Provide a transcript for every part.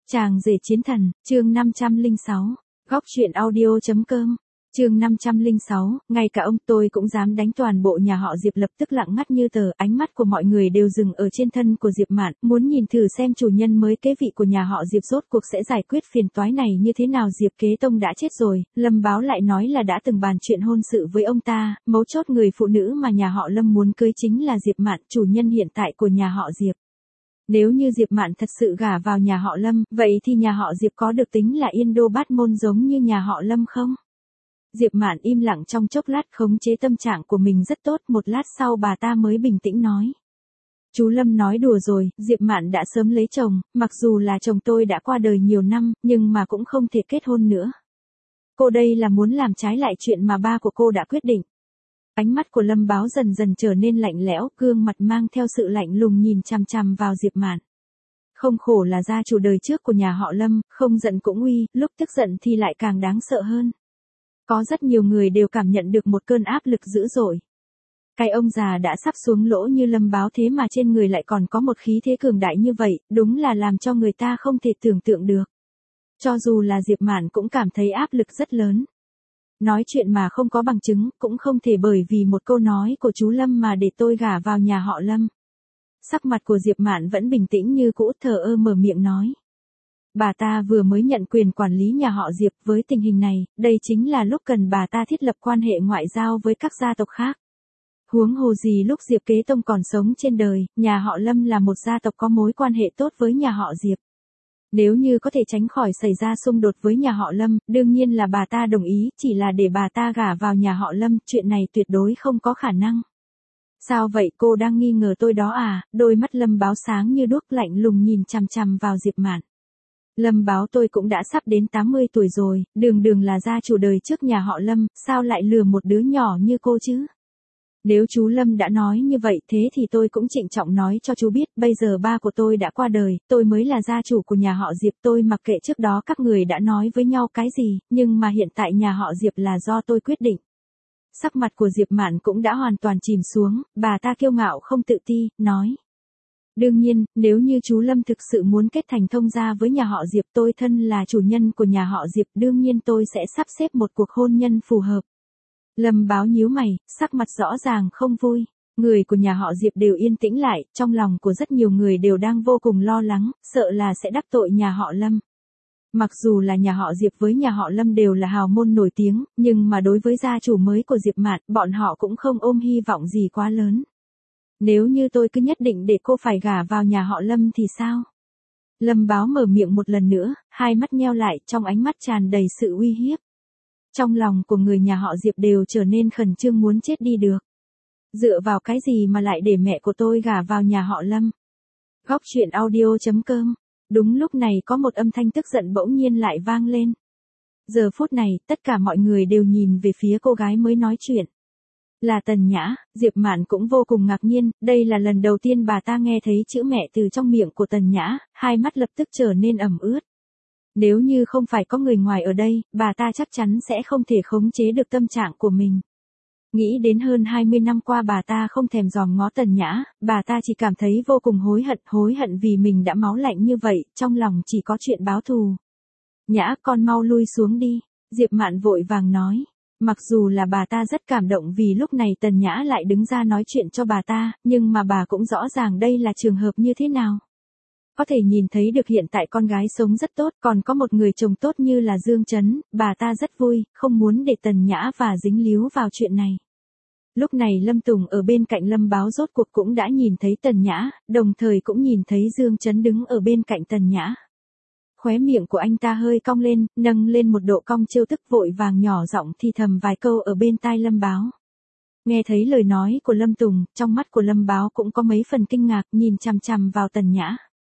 Chàng rể chiến thần, chương 506, góc truyện audio.com, chương 506, ngay cả ông tôi cũng dám đánh toàn bộ nhà họ Diệp lập tức lặng ngắt như tờ, ánh mắt của mọi người đều dừng ở trên thân của Diệp Mạn, muốn nhìn thử xem chủ nhân mới kế vị của nhà họ Diệp rốt cuộc sẽ giải quyết phiền toái này như thế nào. Diệp Kế Tông đã chết rồi, Lâm Báo lại nói là đã từng bàn chuyện hôn sự với ông ta, mấu chốt người phụ nữ mà nhà họ Lâm muốn cưới chính là Diệp Mạn, chủ nhân hiện tại của nhà họ Diệp. Nếu như Diệp Mạn thật sự gả vào nhà họ Lâm, vậy thì nhà họ Diệp có được tính là yên đô bát môn giống như nhà họ Lâm không? Diệp Mạn im lặng trong chốc lát, khống chế tâm trạng của mình rất tốt, một lát sau bà ta mới bình tĩnh nói. Chú Lâm nói đùa rồi, Diệp Mạn đã sớm lấy chồng, mặc dù là chồng tôi đã qua đời nhiều năm, nhưng mà cũng không thể kết hôn nữa. Cô đây là muốn làm trái lại chuyện mà ba của cô đã quyết định. Ánh mắt của Lâm Báo dần dần trở nên lạnh lẽo, gương mặt mang theo sự lạnh lùng nhìn chằm chằm vào Diệp Mạn. Không khổ là gia chủ đời trước của nhà họ Lâm, không giận cũng uy, lúc tức giận thì lại càng đáng sợ hơn. Có rất nhiều người đều cảm nhận được một cơn áp lực dữ dội. Cái ông già đã sắp xuống lỗ như Lâm Báo thế mà trên người lại còn có một khí thế cường đại như vậy, đúng là làm cho người ta không thể tưởng tượng được. Cho dù là Diệp Mạn cũng cảm thấy áp lực rất lớn. Nói chuyện mà không có bằng chứng, cũng không thể bởi vì một câu nói của chú Lâm mà để tôi gả vào nhà họ Lâm. Sắc mặt của Diệp Mạn vẫn bình tĩnh như cũ, thờ ơ mở miệng nói. Bà ta vừa mới nhận quyền quản lý nhà họ Diệp, với tình hình này, đây chính là lúc cần bà ta thiết lập quan hệ ngoại giao với các gia tộc khác. Huống hồ gì lúc Diệp Kế Tông còn sống trên đời, nhà họ Lâm là một gia tộc có mối quan hệ tốt với nhà họ Diệp. Nếu như có thể tránh khỏi xảy ra xung đột với nhà họ Lâm, đương nhiên là bà ta đồng ý, chỉ là để bà ta gả vào nhà họ Lâm, chuyện này tuyệt đối không có khả năng. Sao vậy, cô đang nghi ngờ tôi đó à? Đôi mắt Lâm Báo sáng như đuốc, lạnh lùng nhìn chằm chằm vào Diệp Mạn. Lâm Báo, tôi cũng đã sắp đến 80 tuổi rồi, đường là gia chủ đời trước nhà họ Lâm, sao lại lừa một đứa nhỏ như cô chứ? Nếu chú Lâm đã nói như vậy thế thì tôi cũng trịnh trọng nói cho chú biết, bây giờ ba của tôi đã qua đời, tôi mới là gia chủ của nhà họ Diệp, tôi mặc kệ trước đó các người đã nói với nhau cái gì, nhưng mà hiện tại nhà họ Diệp là do tôi quyết định. Sắc mặt của Diệp Mạn cũng đã hoàn toàn chìm xuống, bà ta kiêu ngạo không tự ti, nói. Đương nhiên, nếu như chú Lâm thực sự muốn kết thành thông gia với nhà họ Diệp, tôi thân là chủ nhân của nhà họ Diệp, đương nhiên tôi sẽ sắp xếp một cuộc hôn nhân phù hợp. Lâm Báo nhíu mày, sắc mặt rõ ràng không vui. Người của nhà họ Diệp đều yên tĩnh lại, trong lòng của rất nhiều người đều đang vô cùng lo lắng, sợ là sẽ đắc tội nhà họ Lâm. Mặc dù là nhà họ Diệp với nhà họ Lâm đều là hào môn nổi tiếng, nhưng mà đối với gia chủ mới của Diệp Mạn, bọn họ cũng không ôm hy vọng gì quá lớn. Nếu như tôi cứ nhất định để cô phải gả vào nhà họ Lâm thì sao? Lâm Báo mở miệng một lần nữa, hai mắt nheo lại, trong ánh mắt tràn đầy sự uy hiếp. Trong lòng của người nhà họ Diệp đều trở nên khẩn trương muốn chết đi được. Dựa vào cái gì mà lại để mẹ của tôi gả vào nhà họ Lâm? Góc truyện audio.com. Đúng lúc này có một âm thanh tức giận bỗng nhiên lại vang lên. Giờ phút này, tất cả mọi người đều nhìn về phía cô gái mới nói chuyện. Là Tần Nhã. Diệp Mạn cũng vô cùng ngạc nhiên, đây là lần đầu tiên bà ta nghe thấy chữ mẹ từ trong miệng của Tần Nhã, hai mắt lập tức trở nên ẩm ướt. Nếu như không phải có người ngoài ở đây, bà ta chắc chắn sẽ không thể khống chế được tâm trạng của mình. Nghĩ đến hơn 20 năm qua bà ta không thèm dòm ngó Tần Nhã, bà ta chỉ cảm thấy vô cùng hối hận vì mình đã máu lạnh như vậy, trong lòng chỉ có chuyện báo thù. Nhã, con mau lui xuống đi, Diệp Mạn vội vàng nói. Mặc dù là bà ta rất cảm động vì lúc này Tần Nhã lại đứng ra nói chuyện cho bà ta, nhưng mà bà cũng rõ ràng đây là trường hợp như thế nào. Có thể nhìn thấy được hiện tại con gái sống rất tốt, còn có một người chồng tốt như là Dương Chấn, bà ta rất vui, không muốn để Tần Nhã và dính líu vào chuyện này. Lúc này Lâm Tùng ở bên cạnh Lâm Báo rốt cuộc cũng đã nhìn thấy Tần Nhã, đồng thời cũng nhìn thấy Dương Chấn đứng ở bên cạnh Tần Nhã. Khóe miệng của anh ta hơi cong lên, nâng lên một độ cong trêu tức, vội vàng nhỏ giọng thì thầm vài câu ở bên tai Lâm Báo. Nghe thấy lời nói của Lâm Tùng, trong mắt của Lâm Báo cũng có mấy phần kinh ngạc, nhìn chằm chằm vào Tần Nhã.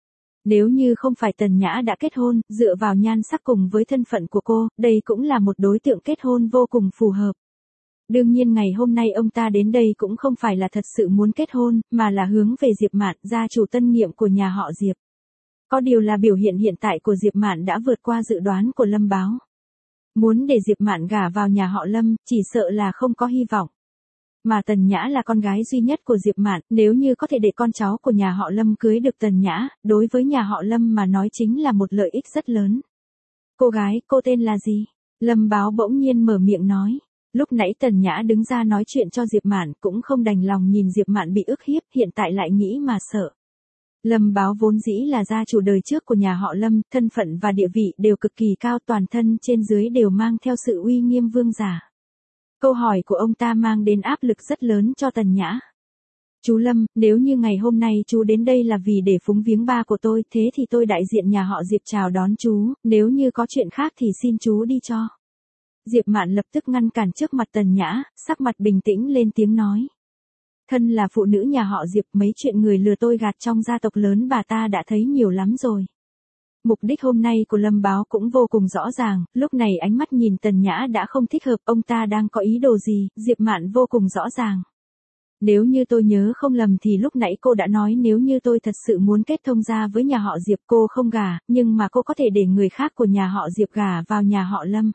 Nếu như không phải Tần Nhã đã kết hôn, dựa vào nhan sắc cùng với thân phận của cô, đây cũng là một đối tượng kết hôn vô cùng phù hợp. Đương nhiên ngày hôm nay ông ta đến đây cũng không phải là thật sự muốn kết hôn, mà là hướng về Diệp Mạn, gia chủ tân nhiệm của nhà họ Diệp. Có điều là biểu hiện hiện tại của Diệp Mạn đã vượt qua dự đoán của Lâm Báo. Muốn để Diệp Mạn gả vào nhà họ Lâm, chỉ sợ là không có hy vọng. mà Tần Nhã là con gái duy nhất của Diệp Mạn, nếu như có thể để con cháu của nhà họ Lâm cưới được Tần Nhã, đối với nhà họ Lâm mà nói chính là một lợi ích rất lớn. Cô gái, cô tên là gì? Lâm Báo bỗng nhiên mở miệng nói. Lúc nãy Tần Nhã đứng ra nói chuyện cho Diệp Mạn cũng không đành lòng nhìn Diệp Mạn bị ức hiếp, hiện tại lại nghĩ mà sợ. Lâm Báo vốn dĩ là gia chủ đời trước của nhà họ Lâm, thân phận và địa vị đều cực kỳ cao, toàn thân trên dưới đều mang theo sự uy nghiêm vương giả. Câu hỏi của ông ta mang đến áp lực rất lớn cho Tần Nhã. Chú Lâm, nếu như ngày hôm nay chú đến đây là vì để phúng viếng ba của tôi, thế thì tôi đại diện nhà họ Diệp chào đón chú, nếu như có chuyện khác thì xin chú đi cho. Diệp Mạn lập tức ngăn cản trước mặt Tần Nhã, sắc mặt bình tĩnh lên tiếng nói. Thân là phụ nữ nhà họ Diệp, mấy chuyện người lừa tôi gạt trong gia tộc lớn bà ta đã thấy nhiều lắm rồi. Mục đích hôm nay của Lâm Báo cũng vô cùng rõ ràng, lúc này ánh mắt nhìn Tần Nhã đã không thích hợp, ông ta đang có ý đồ gì, Diệp Mạn vô cùng rõ ràng. Nếu như tôi nhớ không lầm thì lúc nãy cô đã nói nếu như tôi thật sự muốn kết thông gia với nhà họ Diệp cô không gả, nhưng mà cô có thể để người khác của nhà họ Diệp gả vào nhà họ Lâm.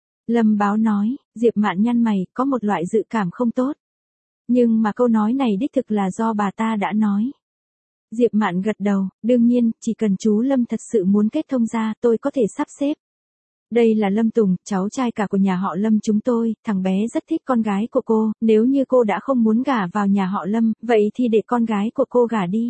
Lâm Báo nói, Diệp Mạn nhăn mày, có một loại dự cảm không tốt. Nhưng mà câu nói này đích thực là do bà ta đã nói. Diệp Mạn gật đầu, đương nhiên, chỉ cần chú Lâm thật sự muốn kết thông gia, tôi có thể sắp xếp. Đây là Lâm Tùng, cháu trai cả của nhà họ Lâm chúng tôi, thằng bé rất thích con gái của cô, nếu như cô đã không muốn gả vào nhà họ Lâm, vậy thì để con gái của cô gả đi.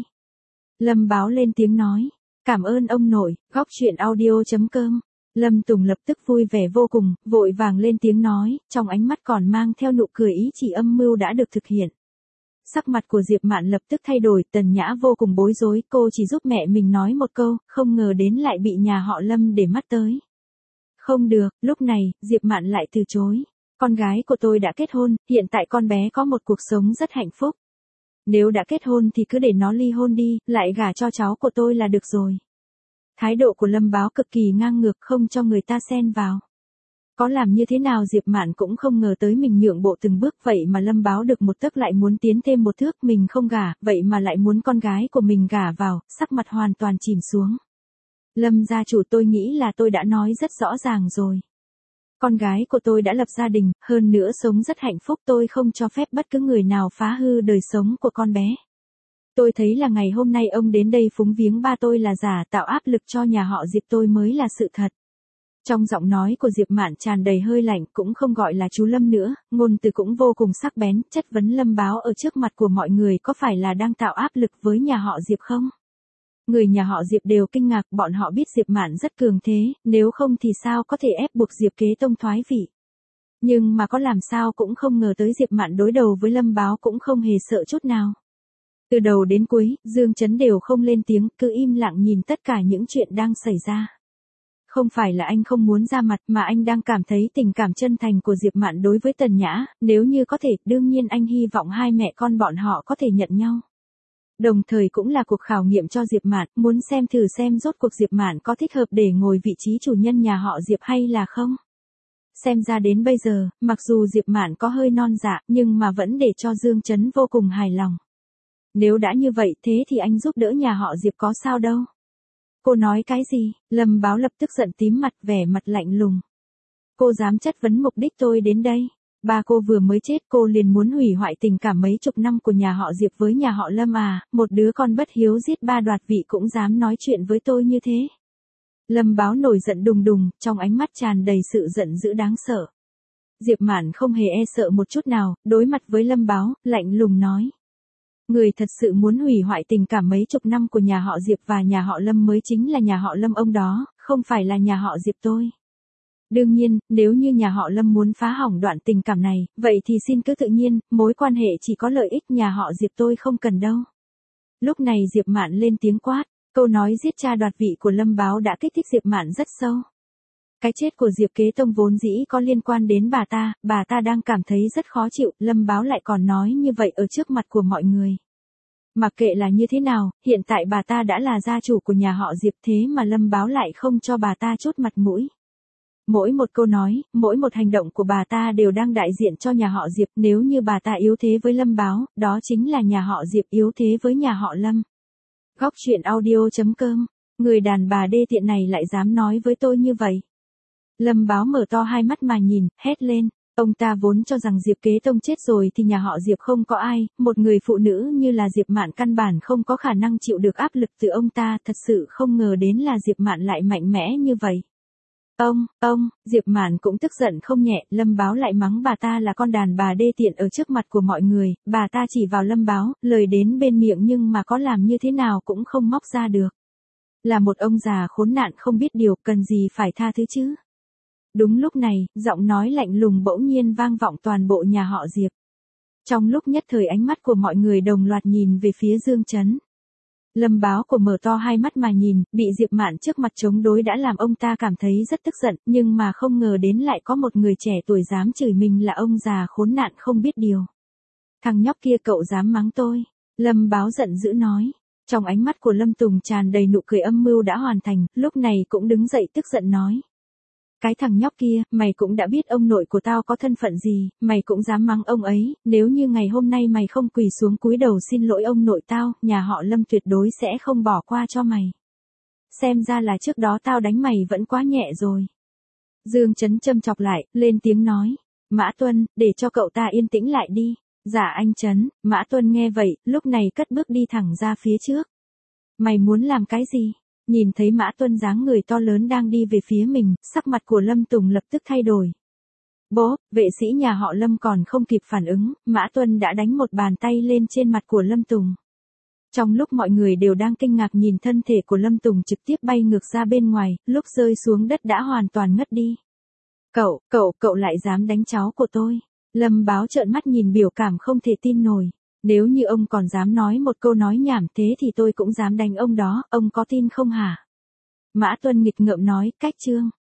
Lâm Báo lên tiếng nói, cảm ơn ông nội, góc truyện audio.com. Lâm Tùng lập tức vui vẻ vô cùng, vội vàng lên tiếng nói, trong ánh mắt còn mang theo nụ cười ý chỉ âm mưu đã được thực hiện. Sắc mặt của Diệp Mạn lập tức thay đổi, Tần Nhã vô cùng bối rối, cô chỉ giúp mẹ mình nói một câu, không ngờ đến lại bị nhà họ Lâm để mắt tới. Không được, lúc này, Diệp Mạn lại từ chối. Con gái của tôi đã kết hôn, hiện tại con bé có một cuộc sống rất hạnh phúc. Nếu đã kết hôn thì cứ để nó ly hôn đi, lại gả cho cháu của tôi là được rồi. Thái độ của Lâm Báo cực kỳ ngang ngược, không cho người ta xen vào. Có làm như thế nào Diệp Mạn cũng không ngờ tới mình nhượng bộ từng bước, vậy mà Lâm Báo được một tấc lại muốn tiến thêm một thước, mình không gả, vậy mà lại muốn con gái của mình gả vào, sắc mặt hoàn toàn chìm xuống. Lâm gia chủ, tôi nghĩ là tôi đã nói rất rõ ràng rồi. Con gái của tôi đã lập gia đình, hơn nữa sống rất hạnh phúc, tôi không cho phép bất cứ người nào phá hư đời sống của con bé. Tôi thấy là ngày hôm nay ông đến đây phúng viếng ba tôi là giả, tạo áp lực cho nhà họ Diệp tôi mới là sự thật. Trong giọng nói của Diệp Mạn tràn đầy hơi lạnh, cũng không gọi là chú Lâm nữa, ngôn từ cũng vô cùng sắc bén, chất vấn Lâm Báo ở trước mặt của mọi người có phải là đang tạo áp lực với nhà họ Diệp không? Người nhà họ Diệp đều kinh ngạc, bọn họ biết Diệp Mạn rất cường thế, nếu không thì sao có thể ép buộc Diệp Kế Tông thoái vị. Nhưng mà có làm sao cũng không ngờ tới Diệp Mạn đối đầu với Lâm Báo cũng không hề sợ chút nào. Từ đầu đến cuối, Dương Chấn đều không lên tiếng, cứ im lặng nhìn tất cả những chuyện đang xảy ra. Không phải là anh không muốn ra mặt mà anh đang cảm thấy tình cảm chân thành của Diệp Mạn đối với Tần Nhã, nếu như có thể, đương nhiên anh hy vọng hai mẹ con bọn họ có thể nhận nhau. Đồng thời cũng là cuộc khảo nghiệm cho Diệp Mạn, muốn xem thử xem rốt cuộc Diệp Mạn có thích hợp để ngồi vị trí chủ nhân nhà họ Diệp hay là không. Xem ra đến bây giờ, mặc dù Diệp Mạn có hơi non dạ, nhưng mà vẫn để cho Dương Chấn vô cùng hài lòng. Nếu đã như vậy, thế thì anh giúp đỡ nhà họ Diệp có sao đâu. Cô nói cái gì? Lâm Báo lập tức giận tím mặt, vẻ mặt lạnh lùng. Cô dám chất vấn mục đích tôi đến đây. Ba cô vừa mới chết, cô liền muốn hủy hoại tình cảm mấy chục năm của nhà họ Diệp với nhà họ Lâm à, một đứa con bất hiếu giết ba đoạt vị cũng dám nói chuyện với tôi như thế. Lâm Báo nổi giận đùng đùng, trong ánh mắt tràn đầy sự giận dữ đáng sợ. Diệp Mạn không hề e sợ một chút nào, đối mặt với Lâm Báo, lạnh lùng nói. Người thật sự muốn hủy hoại tình cảm mấy chục năm của nhà họ Diệp và nhà họ Lâm mới chính là nhà họ Lâm ông đó, không phải là nhà họ Diệp tôi. Đương nhiên, nếu như nhà họ Lâm muốn phá hỏng đoạn tình cảm này, vậy thì xin cứ tự nhiên, mối quan hệ chỉ có lợi ích, nhà họ Diệp tôi không cần đâu. Lúc này Diệp Mạn lên tiếng quát, câu nói giết cha đoạt vị của Lâm Báo đã kích thích Diệp Mạn rất sâu. Cái chết của Diệp Kế Tông vốn dĩ có liên quan đến bà ta đang cảm thấy rất khó chịu, Lâm Báo lại còn nói như vậy ở trước mặt của mọi người. Mặc kệ là như thế nào, hiện tại bà ta đã là gia chủ của nhà họ Diệp, thế mà Lâm Báo lại không cho bà ta chút mặt mũi. Mỗi một câu nói, mỗi một hành động của bà ta đều đang đại diện cho nhà họ Diệp, nếu như bà ta yếu thế với Lâm Báo, đó chính là nhà họ Diệp yếu thế với nhà họ Lâm. Góc truyện audio.com, người đàn bà đê tiện này lại dám nói với tôi như vậy. Lâm Báo mở to hai mắt mà nhìn, hét lên, Ông ta vốn cho rằng Diệp Kế Tông chết rồi thì nhà họ Diệp không có ai, một người phụ nữ như là Diệp Mạn căn bản không có khả năng chịu được áp lực từ ông ta, thật sự không ngờ đến là Diệp Mạn lại mạnh mẽ như vậy. Diệp Mạn cũng tức giận không nhẹ, Lâm Báo lại mắng bà ta là con đàn bà đê tiện ở trước mặt của mọi người, bà ta chỉ vào Lâm Báo, lời đến bên miệng nhưng mà có làm như thế nào cũng không móc ra được. Là một ông già khốn nạn không biết điều, cần gì phải tha thứ chứ. Đúng lúc này, giọng nói lạnh lùng bỗng nhiên vang vọng toàn bộ nhà họ Diệp. Trong lúc nhất thời ánh mắt của mọi người đồng loạt nhìn về phía Dương Chấn. Lâm Báo của mở to hai mắt mà nhìn, bị Diệp Mạn trước mặt chống đối đã làm ông ta cảm thấy rất tức giận, nhưng mà không ngờ đến lại có một người trẻ tuổi dám chửi mình là ông già khốn nạn không biết điều. Thằng nhóc kia cậu dám mắng tôi. Lâm Báo giận dữ nói. Trong ánh mắt của Lâm Tùng tràn đầy nụ cười âm mưu đã hoàn thành, lúc này cũng đứng dậy tức giận nói. Cái thằng nhóc kia, mày cũng đã biết ông nội của tao có thân phận gì, mày cũng dám mắng ông ấy, nếu như ngày hôm nay mày không quỳ xuống cúi đầu xin lỗi ông nội tao, nhà họ Lâm tuyệt đối sẽ không bỏ qua cho mày. Xem ra là trước đó tao đánh mày vẫn quá nhẹ rồi. Dương Chấn châm chọc lại, lên tiếng nói. Mã Tuân, để cho cậu ta yên tĩnh lại đi. Dạ anh Chấn. Mã Tuân nghe vậy, lúc này cất bước đi thẳng ra phía trước. Mày muốn làm cái gì? Nhìn thấy Mã Tuân dáng người to lớn đang đi về phía mình, sắc mặt của Lâm Tùng lập tức thay đổi. Bố, vệ sĩ nhà họ Lâm còn không kịp phản ứng, Mã Tuân đã đánh một bàn tay lên trên mặt của Lâm Tùng. Trong lúc mọi người đều đang kinh ngạc nhìn thân thể của Lâm Tùng trực tiếp bay ngược ra bên ngoài, lúc rơi xuống đất đã hoàn toàn ngất đi. Cậu lại dám đánh cháu của tôi. Lâm Báo trợn mắt nhìn biểu cảm không thể tin nổi. Nếu như ông còn dám nói một câu nói nhảm thế thì tôi cũng dám đánh ông đó, ông có tin không hả? Mã Tuân nghịch ngợm nói, cách chương.